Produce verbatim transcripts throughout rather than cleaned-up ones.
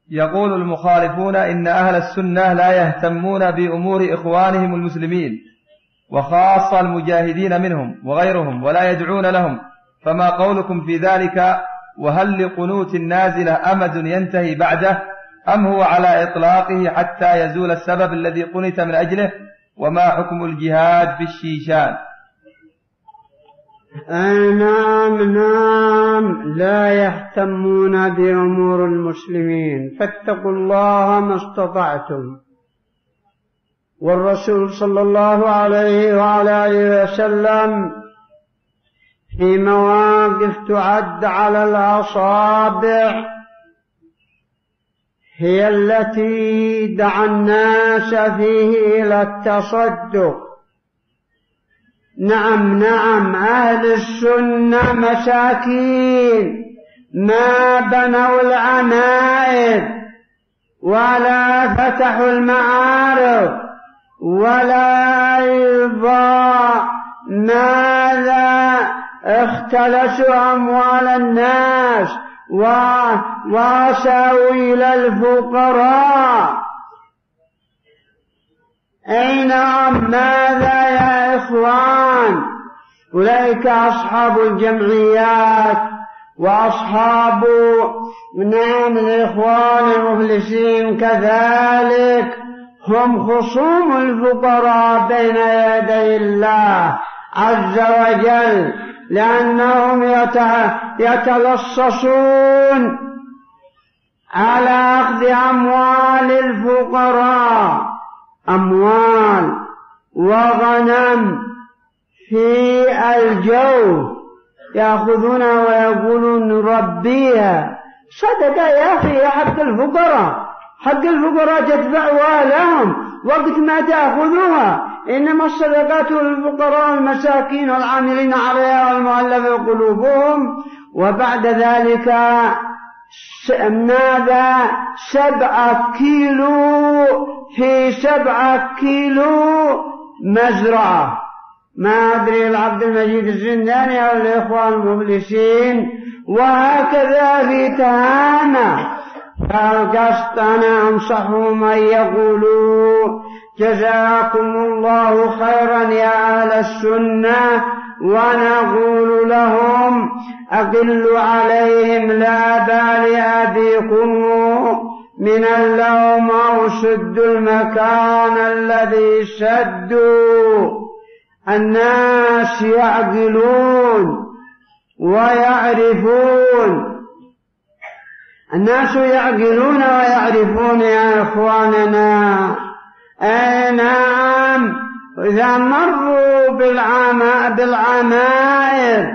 يقول المخالفون إن أهل السنة لا يهتمون بأمور إخوانهم المسلمين وخاصة المجاهدين منهم وغيرهم ولا يدعون لهم، فما قولكم في ذلك؟ وهل لقنوت النازلة أمد ينتهي بعده أم هو على إطلاقه حتى يزول السبب الذي قنت من أجله؟ وما حكم الجهاد في الشيشان؟ نعم نعم لا يهتمون بأمور المسلمين، فاتقوا الله ما استطعتم. والرسول صلى الله عليه وعلى آله وسلم في مواقف تعد على الأصابع هي التي دعا الناس فيه إلى التصدق. نعم نعم أهل السنة مساكين ما بنوا العمائر ولا فتحوا المعارض ولا أيضا ماذا اختلسوا أموال الناس وواسوا إلى الفقراء. أين ماذا يا إخوان؟ أولئك أصحاب الجمعيات وأصحاب نعم الإخوان المفلسين كذلك هم خصوم الفقراء بين يدي الله عز وجل، لأنهم يتلصصون على أخذ أموال الفقراء، أموال وغنم في الجو يأخذونها ويقولون نربيها. صدقة يا أخي، حق الفقراء، حق الفقراء تدفعوها لهم وقت ما تأخذوها، إنما الصدقات للفقراء والمساكين والعاملين عليها والمؤلفة قلوبهم. وبعد ذلك ماذا؟ سبعة كيلو في سبعة كيلو مزرعة. ما أدري العبد المجيد الزنداني أو الإخوان المفلسين. وهكذا في تهامة. فالقصد أنا أنصحهم أن يقولوا جزاكم الله خيرا يا أهل السنة، ونقول لهم أقلوا عليهم لا بال أبيكم من اللوم أو سدوا المكان الذي سدوا. الناس يعقلون ويعرفون، الناس يعقلون ويعرفون يا إخواننا. أي نعم، إذا مروا بالعمائر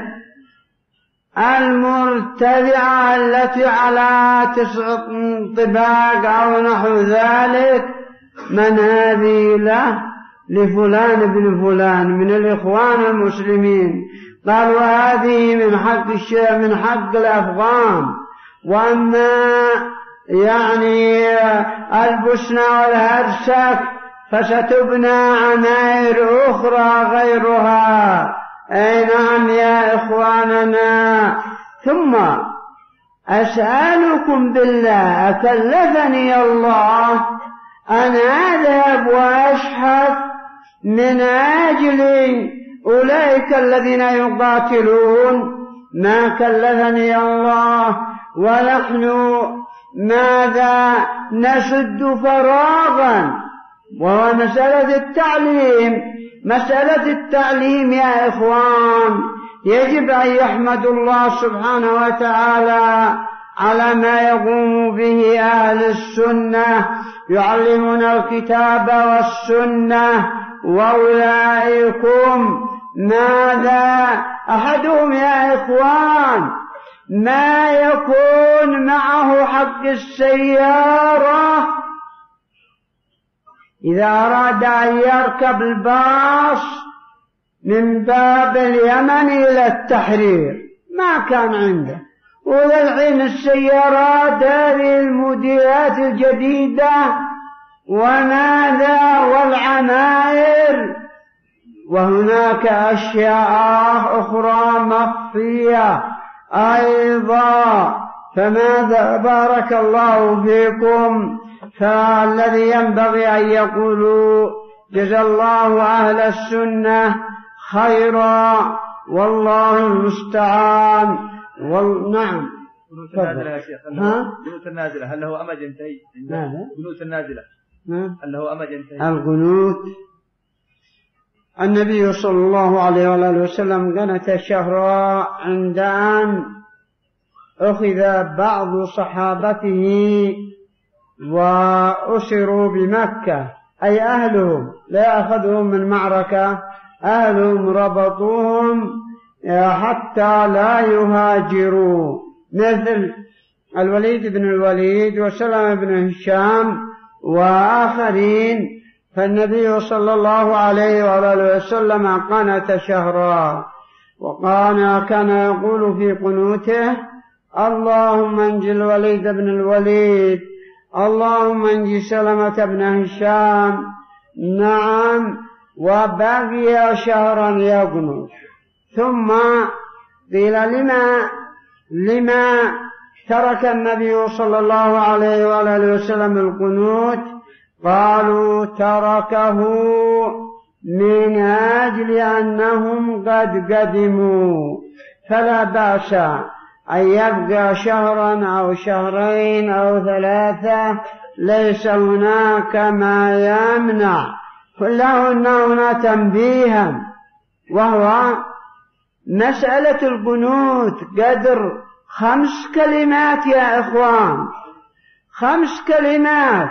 المرتفعة التي على تسع طباق أو نحو ذلك، من هذه له؟ لفلان بن فلان من الإخوان المسلمين. قالوا هذه من حق الشيء من حق الأفغان، وأما يعني البوسنة والهرسك فستبنى عمائر أخرى غيرها. أي نعم يا إخواننا. ثم أسألكم بالله، أكلفني الله أن أذهب وأشحث من أجل أولئك الذين يقاتلون؟ ما كلفني الله، ونحن ماذا نسد فراغا. وهو مسألة التعليم. مسألة التعليم يا إخوان يجب أن يحمد الله سبحانه وتعالى على ما يقوم به أهل السنة، يعلمون الكتاب والسنة. وأولئكم ماذا؟ أحدهم يا إخوان ما يكون معه حق السيارة إذا أراد أن يركب الباص من باب اليمن إلى التحرير ما كان عنده. وللحين السيارات هذه الموديلات الجديدة وماذا والعمائر، وهناك أشياء أخرى مخفية أيضا فماذا بارك الله فيكم. فالذي ينبغي أن يقولوا جزا الله أهل السنة خيرا والله المستعان. وال... نعم. قنوت النازلة يا شيخ. قنوت النازلة هل له أمد ينتهي؟ قنوت النازلة هل له أمد ينتهي؟ القنوت النبي صلى الله عليه وآله وسلم قنت شهرا عند أن أخذ بعض صحابته وأسروا بمكة، أي أهلهم، لا أخذهم من معركة، أهلهم ربطوهم حتى لا يهاجروا، مثل الوليد بن الوليد وسلمة بن هشام وآخرين. فالنبي صلى الله عليه وآله وسلم قنت شهرا، وكان كان يقول في قنوته: اللهم انج الوليد بن الوليد، اللهم انج سلمة بن هشام. نعم. وبقي شهرا يقنط. ثم قيل: لما لما ترك النبي صلى الله عليه وآله وسلم القنوت؟ قالوا: تركه من أجل أنهم قد قدموا، فلا بأس أن يبقى شهرا أو شهرين أو ثلاثة، ليس هناك ما يمنع. كله أن هنا تنبيها، وهو مسألة القنوت قدر خمس كلمات يا إخوان، خمس كلمات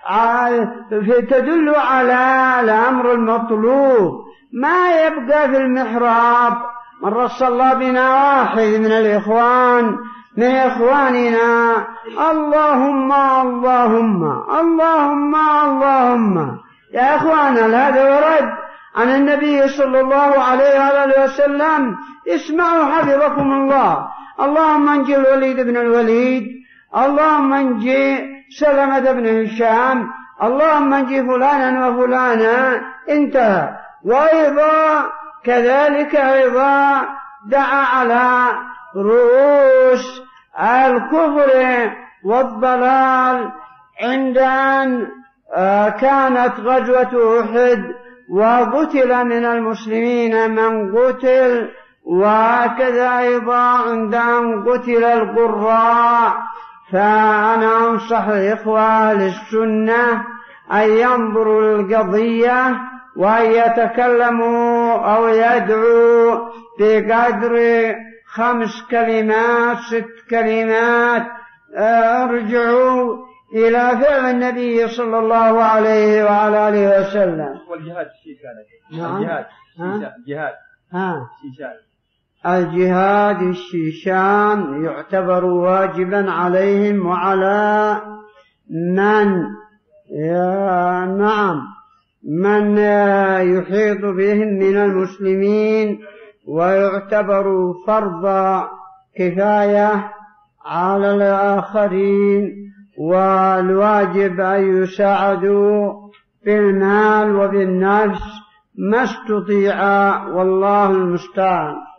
تدل على الأمر المطلوب. ما يبقى في المحراب. مرة صلى بنا واحد من الإخوان من إخواننا: اللهم اللهم اللهم اللهم. يا إخوانا، هذا ورد عن النبي صلى الله عليه وآله وسلم. اسمعوا حفظكم الله: اللهم انجي الوليد بن الوليد، اللهم انجي سلمة بن هشام، اللهم انجي فلانا وفلانا. انتهى. وأيضا كذلك أيضا دعا على رؤوس الكفر والضلال عند أن كانت غزوة أحد وقتل من المسلمين من قتل، وكذا أيضا عند أن قتل القراء. فأنا أنصح الإخوة للسنة أن ينظروا للقضية وأن يتكلموا أو يدعوا بقدر خمس كلمات ست كلمات. ارجعوا إلى فعل النبي صلى الله عليه وعلى آله وسلم. والجهاد الشيشان. نعم. الجهاد الجهاد ها الجهاد الشيشان يعتبر واجبا عليهم وعلى من يا نعم من يحيط بهم من المسلمين، ويعتبر فرض كفاية على الآخرين، والواجب أن يساعدوا بالمال وبالنفس ما استطيع، والله المستعان.